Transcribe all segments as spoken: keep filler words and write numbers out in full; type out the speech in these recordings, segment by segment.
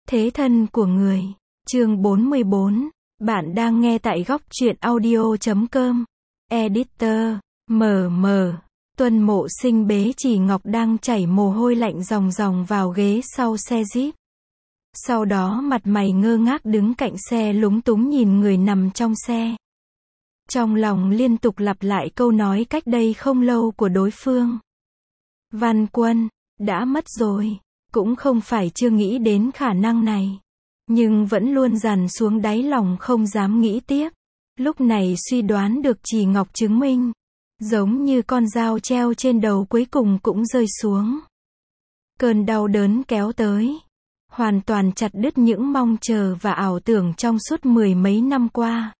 Thế thân của người. Chương bốn mươi bốn. Bạn đang nghe tại góc truyện audio chấm com. Editor. Mờ mờ. Tuân Mộ Sinh bế Trì Ngọc đang chảy mồ hôi lạnh ròng ròng vào ghế sau xe Jeep. Sau đó mặt mày ngơ ngác đứng cạnh xe lúng túng nhìn người nằm trong xe. Trong lòng liên tục lặp lại câu nói cách đây không lâu của đối phương. Văn Quân, đã mất rồi. Cũng không phải chưa nghĩ đến khả năng này. Nhưng vẫn luôn dằn xuống đáy lòng không dám nghĩ tiếp. Lúc này suy đoán được Trì Ngọc chứng minh. Giống như con dao treo trên đầu cuối cùng cũng rơi xuống. Cơn đau đớn kéo tới. Hoàn toàn chặt đứt những mong chờ và ảo tưởng trong suốt mười mấy năm qua.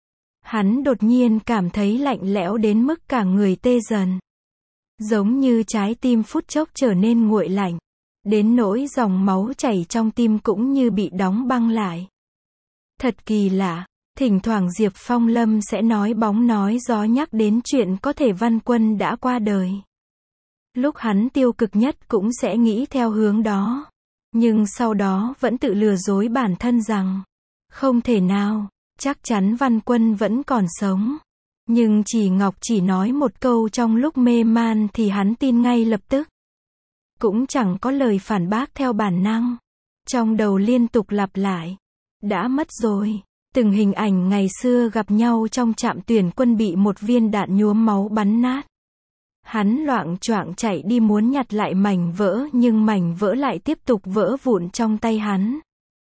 Hắn đột nhiên cảm thấy lạnh lẽo đến mức cả người tê dần. Giống như trái tim phút chốc trở nên nguội lạnh. Đến nỗi dòng máu chảy trong tim cũng như bị đóng băng lại. Thật kỳ lạ, thỉnh thoảng Diệp Phong Lâm sẽ nói bóng nói gió nhắc đến chuyện có thể Văn Quân đã qua đời. Lúc hắn tiêu cực nhất cũng sẽ nghĩ theo hướng đó. Nhưng sau đó vẫn tự lừa dối bản thân rằng, không thể nào, chắc chắn Văn Quân vẫn còn sống. Nhưng Trì Ngọc chỉ nói một câu trong lúc mê man thì hắn tin ngay lập tức. Cũng chẳng có lời phản bác theo bản năng. Trong đầu liên tục lặp lại. Đã mất rồi. Từng hình ảnh ngày xưa gặp nhau trong trạm tuyển quân bị một viên đạn nhuốm máu bắn nát. Hắn loạng choạng chạy đi muốn nhặt lại mảnh vỡ nhưng mảnh vỡ lại tiếp tục vỡ vụn trong tay hắn.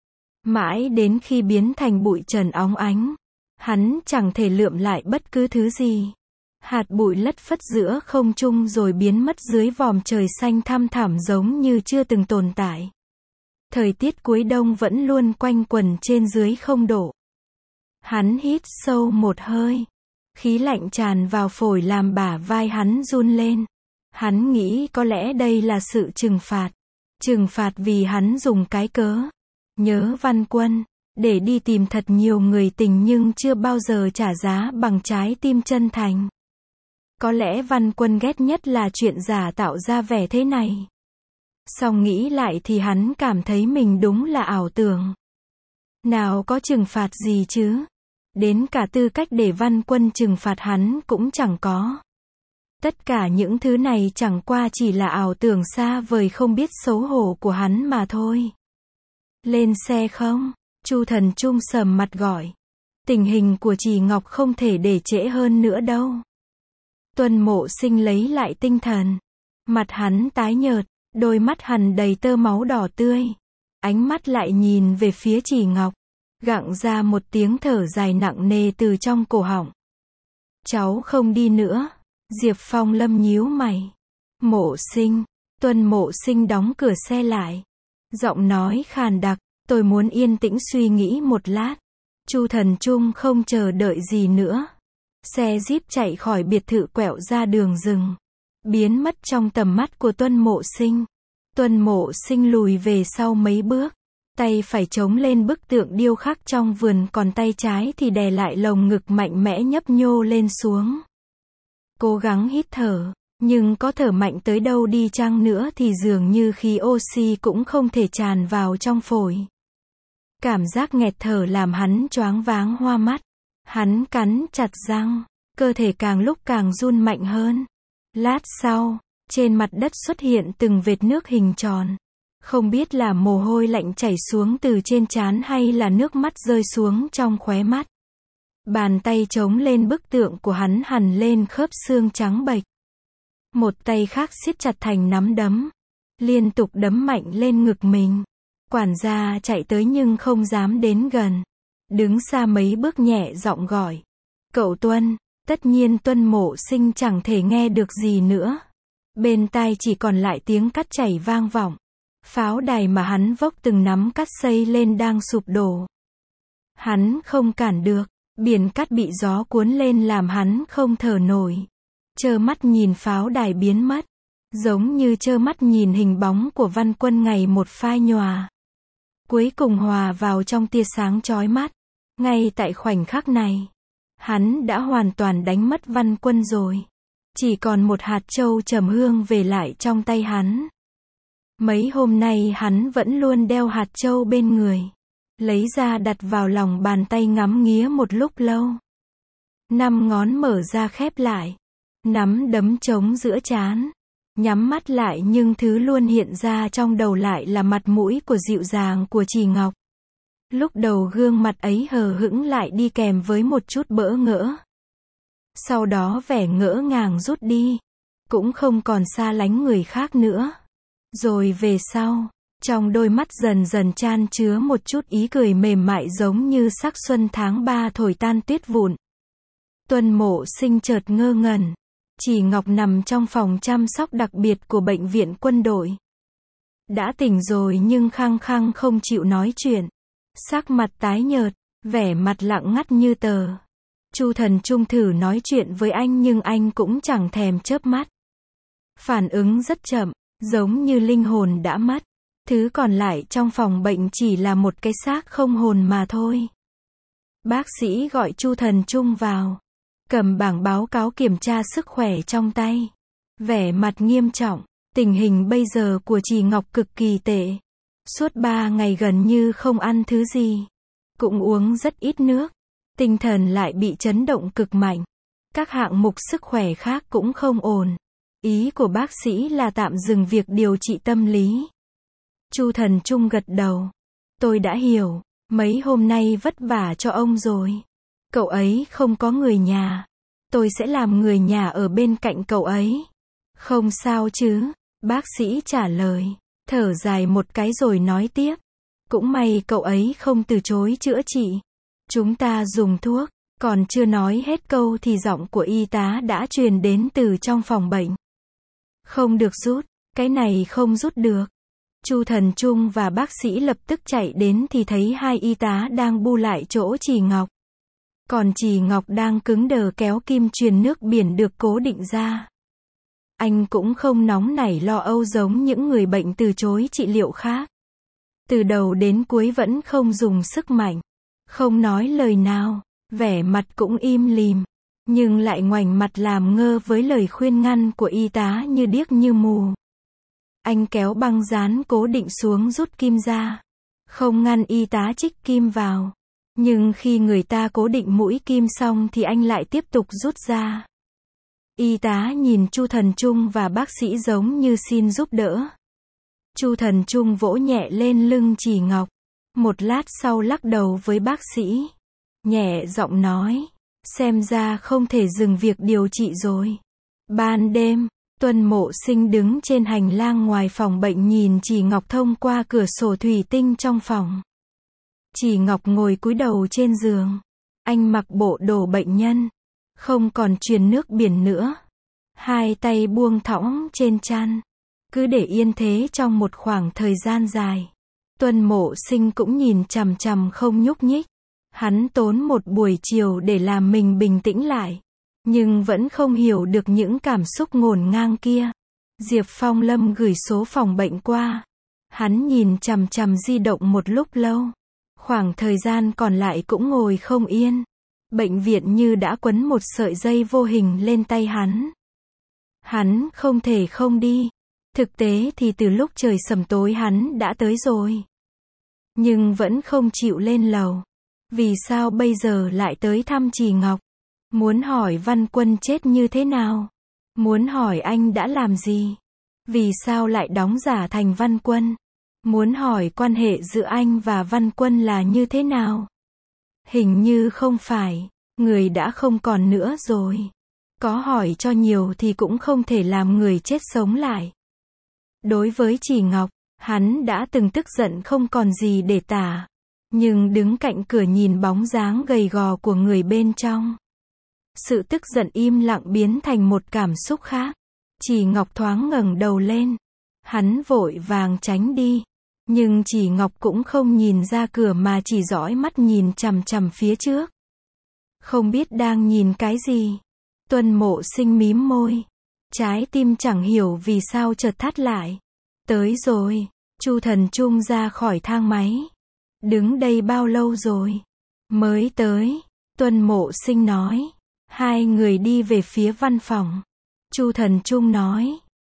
Mãi đến khi biến thành bụi trần óng ánh. Hắn chẳng thể lượm lại bất cứ thứ gì. Hạt bụi lất phất giữa không trung rồi biến mất dưới vòm trời xanh thăm thẳm giống như chưa từng tồn tại. Thời tiết cuối đông vẫn luôn quanh quẩn trên dưới không độ. Hắn hít sâu một hơi. Khí lạnh tràn vào phổi làm bả vai hắn run lên. Hắn nghĩ có lẽ đây là sự trừng phạt. Trừng phạt vì hắn dùng cái cớ nhớ Văn Quân để đi tìm thật nhiều người tình nhưng chưa bao giờ trả giá bằng trái tim chân thành. Có lẽ Văn Quân ghét nhất là chuyện giả tạo ra vẻ thế này. Song nghĩ lại thì hắn cảm thấy mình đúng là ảo tưởng. Nào có trừng phạt gì chứ? Đến cả tư cách để Văn Quân trừng phạt hắn cũng chẳng có. Tất cả những thứ này chẳng qua chỉ là ảo tưởng xa vời không biết xấu hổ của hắn mà thôi. Lên xe không? Chu Thần Trung sầm mặt gọi. Tình hình của Trì Ngọc không thể để trễ hơn nữa đâu. Tuân Mộ Sinh lấy lại tinh thần. Mặt hắn tái nhợt, đôi mắt hằn đầy tơ máu đỏ tươi. Ánh mắt lại nhìn về phía Trì Ngọc. Gặng ra một tiếng thở dài nặng nề từ trong cổ họng. Cháu không đi nữa. Diệp Phong Lâm nhíu mày. Mộ Sinh. Tuân Mộ Sinh đóng cửa xe lại. Giọng nói khàn đặc. Tôi muốn yên tĩnh suy nghĩ một lát. Chu Thần Trung không chờ đợi gì nữa. Xe Jeep chạy khỏi biệt thự quẹo ra đường rừng. Biến mất trong tầm mắt của Tuân Mộ Sinh. Tuân Mộ Sinh lùi về sau mấy bước. Tay phải chống lên bức tượng điêu khắc trong vườn còn tay trái thì đè lại lồng ngực mạnh mẽ nhấp nhô lên xuống. Cố gắng hít thở. Nhưng có thở mạnh tới đâu đi chăng nữa thì dường như khí oxy cũng không thể tràn vào trong phổi. Cảm giác nghẹt thở làm hắn choáng váng hoa mắt. Hắn cắn chặt răng, cơ thể càng lúc càng run mạnh hơn. Lát sau, trên mặt đất xuất hiện từng vệt nước hình tròn. Không biết là mồ hôi lạnh chảy xuống từ trên trán hay là nước mắt rơi xuống trong khóe mắt. Bàn tay chống lên bức tượng của hắn hằn lên khớp xương trắng bệch. Một tay khác siết chặt thành nắm đấm. Liên tục đấm mạnh lên ngực mình. Quản gia chạy tới nhưng không dám đến gần. Đứng xa mấy bước nhẹ giọng gọi. Cậu Tuân. Tất nhiên Tuân Mộ Sinh chẳng thể nghe được gì nữa. Bên tai chỉ còn lại tiếng cắt chảy vang vọng. Pháo đài mà hắn vốc từng nắm cắt xây lên đang sụp đổ. Hắn không cản được. Biển cát bị gió cuốn lên làm hắn không thở nổi. Trơ mắt nhìn pháo đài biến mất. Giống như trơ mắt nhìn hình bóng của Văn Quân ngày một phai nhòa. Cuối cùng hòa vào trong tia sáng chói mắt. Ngay tại khoảnh khắc này, hắn đã hoàn toàn đánh mất Văn Quân rồi. Chỉ còn một hạt châu trầm hương về lại trong tay hắn. Mấy hôm nay hắn vẫn luôn đeo hạt châu bên người. Lấy ra đặt vào lòng bàn tay ngắm nghía một lúc lâu. Năm ngón mở ra khép lại. Nắm đấm trống giữa trán. Nhắm mắt lại nhưng thứ luôn hiện ra trong đầu lại là mặt mũi của dịu dàng của Trì Ngọc. Lúc đầu gương mặt ấy hờ hững lại đi kèm với một chút bỡ ngỡ. Sau đó vẻ ngỡ ngàng rút đi. Cũng không còn xa lánh người khác nữa. Rồi về sau, trong đôi mắt dần dần chan chứa một chút ý cười mềm mại giống như sắc xuân tháng ba thổi tan tuyết vụn. Tuân Mộ Sinh chợt ngơ ngẩn. Trì Ngọc nằm trong phòng chăm sóc đặc biệt của bệnh viện quân đội. Đã tỉnh rồi nhưng khăng khăng không chịu nói chuyện. Sắc mặt tái nhợt, vẻ mặt lặng ngắt như tờ. Chu Thần Trung thử nói chuyện với anh nhưng anh cũng chẳng thèm chớp mắt. Phản ứng rất chậm, giống như linh hồn đã mất. Thứ còn lại trong phòng bệnh chỉ là một cái xác không hồn mà thôi. Bác sĩ gọi Chu Thần Trung vào. Cầm bảng báo cáo kiểm tra sức khỏe trong tay. Vẻ mặt nghiêm trọng. Tình hình bây giờ của Trì Ngọc cực kỳ tệ. Suốt ba ngày gần như không ăn thứ gì. Cũng uống rất ít nước. Tinh thần lại bị chấn động cực mạnh. Các hạng mục sức khỏe khác cũng không ổn. Ý của bác sĩ là tạm dừng việc điều trị tâm lý. Chu Thần Trung gật đầu. Tôi đã hiểu. Mấy hôm nay vất vả cho ông rồi. Cậu ấy không có người nhà. Tôi sẽ làm người nhà ở bên cạnh cậu ấy. Không sao chứ? Bác sĩ trả lời. Thở dài một cái rồi nói tiếp. Cũng may cậu ấy không từ chối chữa trị. Chúng ta dùng thuốc. Còn chưa nói hết câu thì giọng của y tá đã truyền đến từ trong phòng bệnh. Không được rút. Cái này không rút được. Chu Thần Trung và bác sĩ lập tức chạy đến thì thấy hai y tá đang bu lại chỗ Trì Ngọc. Còn Trì Ngọc đang cứng đờ kéo kim truyền nước biển được cố định ra. Anh cũng không nóng nảy lo âu giống những người bệnh từ chối trị liệu khác. Từ đầu đến cuối vẫn không dùng sức mạnh. Không nói lời nào. Vẻ mặt cũng im lìm. Nhưng lại ngoảnh mặt làm ngơ với lời khuyên ngăn của y tá như điếc như mù. Anh kéo băng dán cố định xuống rút kim ra. Không ngăn y tá trích kim vào. Nhưng khi người ta cố định mũi kim xong thì anh lại tiếp tục rút ra. Y tá nhìn Chu Thần Trung và bác sĩ giống như xin giúp đỡ. Chu Thần Trung vỗ nhẹ lên lưng Trì Ngọc. Một lát sau lắc đầu với bác sĩ. Nhẹ giọng nói. Xem ra không thể dừng việc điều trị rồi. Ban đêm, Tuân Mộ Sinh đứng trên hành lang ngoài phòng bệnh nhìn Trì Ngọc thông qua cửa sổ thủy tinh trong phòng. Trì Ngọc ngồi cúi đầu trên giường. Anh mặc bộ đồ bệnh nhân. Không còn truyền nước biển nữa. Hai tay buông thõng trên chăn. Cứ để yên thế trong một khoảng thời gian dài. Tuân Mộ Sinh cũng nhìn chằm chằm không nhúc nhích. Hắn tốn một buổi chiều để làm mình bình tĩnh lại. Nhưng vẫn không hiểu được những cảm xúc ngổn ngang kia. Diệp Phong Lâm gửi số phòng bệnh qua. Hắn nhìn chằm chằm di động một lúc lâu. Khoảng thời gian còn lại cũng ngồi không yên. Bệnh viện như đã quấn một sợi dây vô hình lên tay hắn. Hắn không thể không đi. Thực tế thì từ lúc trời sầm tối hắn đã tới rồi. Nhưng vẫn không chịu lên lầu. Vì sao bây giờ lại tới thăm Trì Ngọc? Muốn hỏi Văn Quân chết như thế nào? Muốn hỏi anh đã làm gì? Vì sao lại đóng giả thành Văn Quân? Muốn hỏi quan hệ giữa anh và Văn Quân là như thế nào? Hình như không phải, người đã không còn nữa rồi. Có hỏi cho nhiều thì cũng không thể làm người chết sống lại. Đối với Trì Ngọc, hắn đã từng tức giận không còn gì để tả. Nhưng đứng cạnh cửa nhìn bóng dáng gầy gò của người bên trong. Sự tức giận im lặng biến thành một cảm xúc khác. Trì Ngọc thoáng ngẩng đầu lên. Hắn vội vàng tránh đi. Nhưng Trì Ngọc cũng không nhìn ra cửa mà chỉ dõi mắt nhìn chằm chằm phía trước. Không biết đang nhìn cái gì. Tuân Mộ Sinh mím môi. Trái tim chẳng hiểu vì sao chợt thắt lại. Tới rồi. Chu Thần Trung ra khỏi thang máy. Đứng đây bao lâu rồi? Mới tới. Tuân Mộ Sinh nói. Hai người đi về phía văn phòng. Chu Thần Trung nói.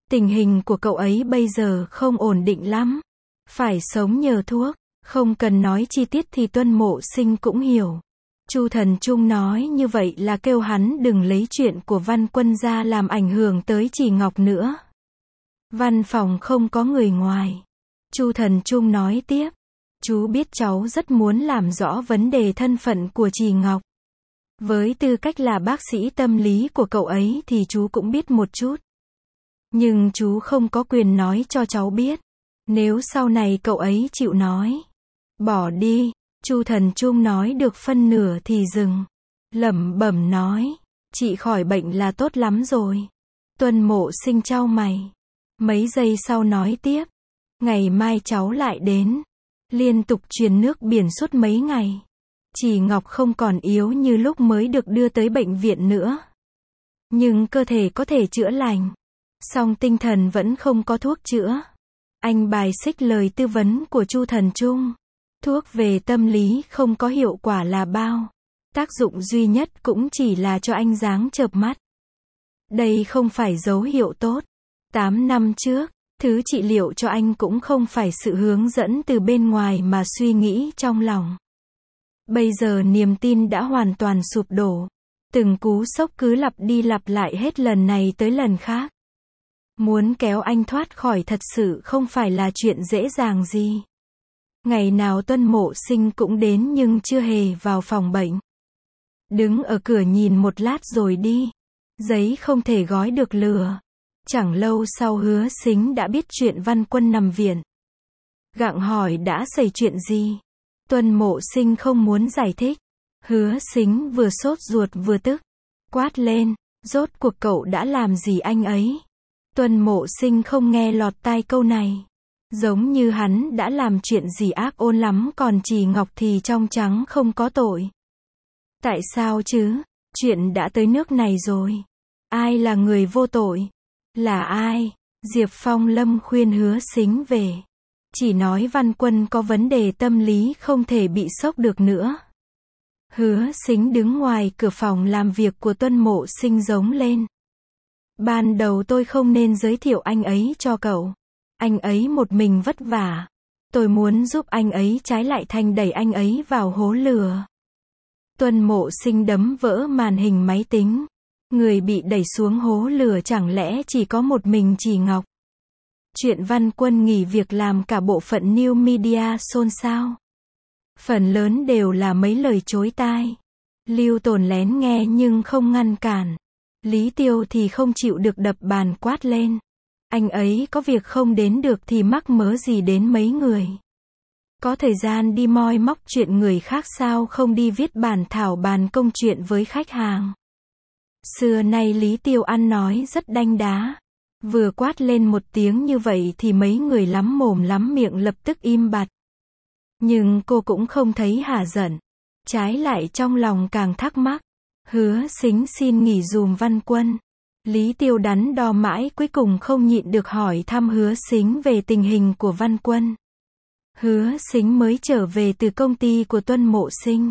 Tình hình của cậu ấy bây giờ không ổn định lắm. Phải sống nhờ thuốc. Không cần nói chi tiết thì Tuân Mộ Sinh cũng hiểu. Chu Thần Trung nói như vậy là kêu hắn đừng lấy chuyện của Văn Quân ra làm ảnh hưởng tới Chỉ Ngọc nữa. Văn phòng không có người ngoài. Chu Thần Trung nói tiếp. Chú biết cháu rất muốn làm rõ vấn đề thân phận của Chỉ Ngọc. Với tư cách là bác sĩ tâm lý của cậu ấy thì chú cũng biết một chút. Nhưng chú không có quyền nói cho cháu biết. Nếu sau này cậu ấy chịu nói. Bỏ đi. Chu Thần Trung nói được phân nửa thì dừng. Lẩm bẩm nói. Chị khỏi bệnh là tốt lắm rồi. Tuân Mộ Sinh chau mày. Mấy giây sau nói tiếp. Ngày mai cháu lại đến. Liên tục truyền nước biển suốt mấy ngày. Chỉ Ngọc không còn yếu như lúc mới được đưa tới bệnh viện nữa. Nhưng cơ thể có thể chữa lành. Song tinh thần vẫn không có thuốc chữa. Anh bài xích lời tư vấn của Chu Thần Trung. Thuốc về tâm lý không có hiệu quả là bao. Tác dụng duy nhất cũng chỉ là cho anh dáng chợp mắt. Đây không phải dấu hiệu tốt. Tám năm trước, thứ trị liệu cho anh cũng không phải sự hướng dẫn từ bên ngoài mà suy nghĩ trong lòng. Bây giờ niềm tin đã hoàn toàn sụp đổ. Từng cú sốc cứ lặp đi lặp lại hết lần này tới lần khác. Muốn kéo anh thoát khỏi thật sự không phải là chuyện dễ dàng gì. Ngày nào Tuân Mộ Sinh cũng đến nhưng chưa hề vào phòng bệnh. Đứng ở cửa nhìn một lát rồi đi. Giấy không thể gói được lửa. Chẳng lâu sau Hứa Sính đã biết chuyện Văn Quân nằm viện. Gặng hỏi đã xảy chuyện gì. Tuân Mộ Sinh không muốn giải thích. Hứa Sính vừa sốt ruột vừa tức. Quát lên, rốt cuộc cậu đã làm gì anh ấy? Tuân Mộ Sinh không nghe lọt tai câu này. Giống như hắn đã làm chuyện gì ác ôn lắm còn Chỉ Ngọc thì trong trắng không có tội. Tại sao chứ? Chuyện đã tới nước này rồi. Ai là người vô tội? Là ai? Diệp Phong Lâm khuyên Hứa Sính về. Chỉ nói Văn Quân có vấn đề tâm lý không thể bị sốc được nữa. Hứa Sính đứng ngoài cửa phòng làm việc của Tuân Mộ Sinh giống lên. Ban đầu tôi không nên giới thiệu anh ấy cho cậu. Anh ấy một mình vất vả. Tôi muốn giúp anh ấy trái lại thành đẩy anh ấy vào hố lửa. Tuân Mộ Sinh đấm vỡ màn hình máy tính. Người bị đẩy xuống hố lửa chẳng lẽ chỉ có một mình Chỉ Ngọc. Chuyện Văn Quân nghỉ việc làm cả bộ phận New Media xôn xao. Phần lớn đều là mấy lời chối tai. Lưu Tồn lén nghe nhưng không ngăn cản. Lý Tiêu thì không chịu được đập bàn quát lên. Anh ấy có việc không đến được thì mắc mớ gì đến mấy người. Có thời gian đi moi móc chuyện người khác sao không đi viết bản thảo bàn công chuyện với khách hàng. Xưa nay Lý Tiêu ăn nói rất đanh đá. Vừa quát lên một tiếng như vậy thì mấy người lắm mồm lắm miệng lập tức im bặt. Nhưng cô cũng không thấy hả giận. Trái lại trong lòng càng thắc mắc. Hứa Sính xin nghỉ dùm Văn Quân. Lý Tiêu đắn đo mãi cuối cùng không nhịn được hỏi thăm Hứa Sính về tình hình của Văn Quân. Hứa Sính mới trở về từ công ty của Tuân Mộ Sinh.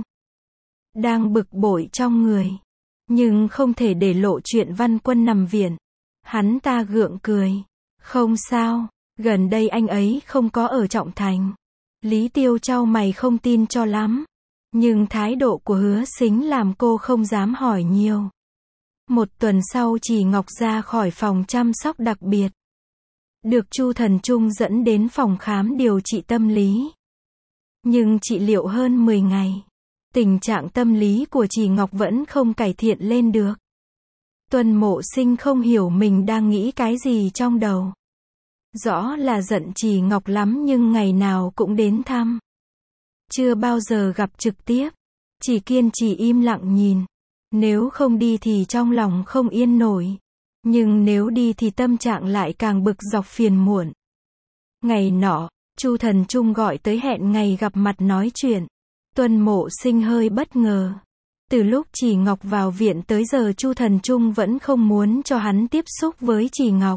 Đang bực bội trong người. Nhưng không thể để lộ chuyện Văn Quân nằm viện. Hắn ta gượng cười. Không sao, gần đây anh ấy không có ở Trọng Thành. Lý Tiêu chau mày không tin cho lắm. Nhưng thái độ của Hứa Sính làm cô không dám hỏi nhiều. Một tuần sau Chỉ Ngọc ra khỏi phòng chăm sóc đặc biệt. Được Chu Thần Trung dẫn đến phòng khám điều trị tâm lý. Nhưng trị liệu hơn mười ngày. Tình trạng tâm lý của Chỉ Ngọc vẫn không cải thiện lên được. Tuân Mộ Sinh không hiểu mình đang nghĩ cái gì trong đầu. Rõ là giận Chỉ Ngọc lắm nhưng ngày nào cũng đến thăm. Chưa bao giờ gặp trực tiếp. Chỉ kiên trì im lặng nhìn. Nếu không đi thì trong lòng không yên nổi. Nhưng nếu đi thì tâm trạng lại càng bực dọc phiền muộn. Ngày nọ, Chu Thần Trung gọi tới hẹn ngày gặp mặt nói chuyện. Tuân Mộ Sinh hơi bất ngờ. Từ lúc Chỉ Ngọc vào viện tới giờ Chu Thần Trung vẫn không muốn cho hắn tiếp xúc với Chỉ Ngọc.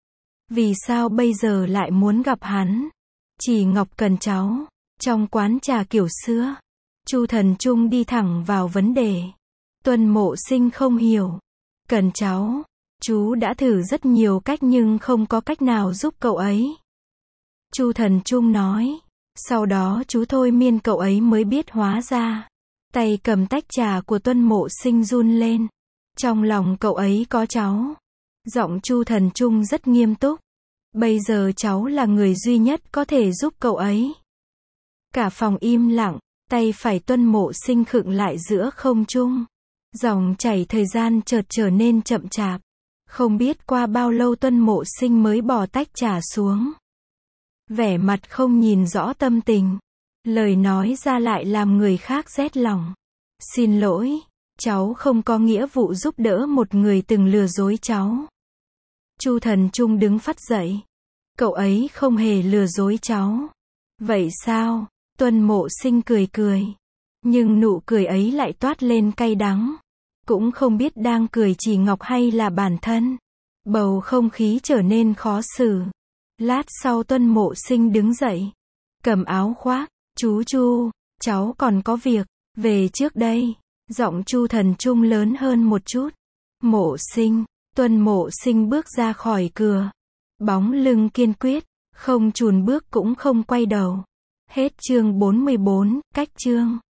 Vì sao bây giờ lại muốn gặp hắn? Chỉ Ngọc cần cháu. Trong quán trà kiểu xưa, Chu Thần Trung đi thẳng vào vấn đề. Tuân Mộ Sinh không hiểu. Cần cháu. Chú đã thử rất nhiều cách nhưng không có cách nào giúp cậu ấy. Chu Thần Trung nói. Sau đó chú thôi miên cậu ấy mới biết hóa ra. Tay cầm tách trà của Tuân Mộ Sinh run lên. Trong lòng cậu ấy có cháu. Giọng Chu Thần Trung rất nghiêm túc. Bây giờ cháu là người duy nhất có thể giúp cậu ấy. Cả phòng im lặng, tay phải Tuân Mộ Sinh khựng lại giữa không trung. Dòng chảy thời gian chợt trở nên chậm chạp. Không biết qua bao lâu Tuân Mộ Sinh mới bỏ tách trà xuống. Vẻ mặt không nhìn rõ tâm tình. Lời nói ra lại làm người khác rét lòng. Xin lỗi, cháu không có nghĩa vụ giúp đỡ một người từng lừa dối cháu. Chu Thần Trung đứng phắt dậy. Cậu ấy không hề lừa dối cháu. Vậy sao? Tuân Mộ Sinh cười cười. Nhưng nụ cười ấy lại toát lên cay đắng. Cũng không biết đang cười Chỉ Ngọc hay là bản thân. Bầu không khí trở nên khó xử. Lát sau Tuân Mộ Sinh đứng dậy. Cầm áo khoác. Chú Chu, cháu còn có việc. Về trước đây. Giọng Chu Thần Trung lớn hơn một chút. Mộ Sinh. Tuân Mộ Sinh bước ra khỏi cửa. Bóng lưng kiên quyết. Không chùn bước cũng không quay đầu. Hết chương bốn mươi bốn, cách chương.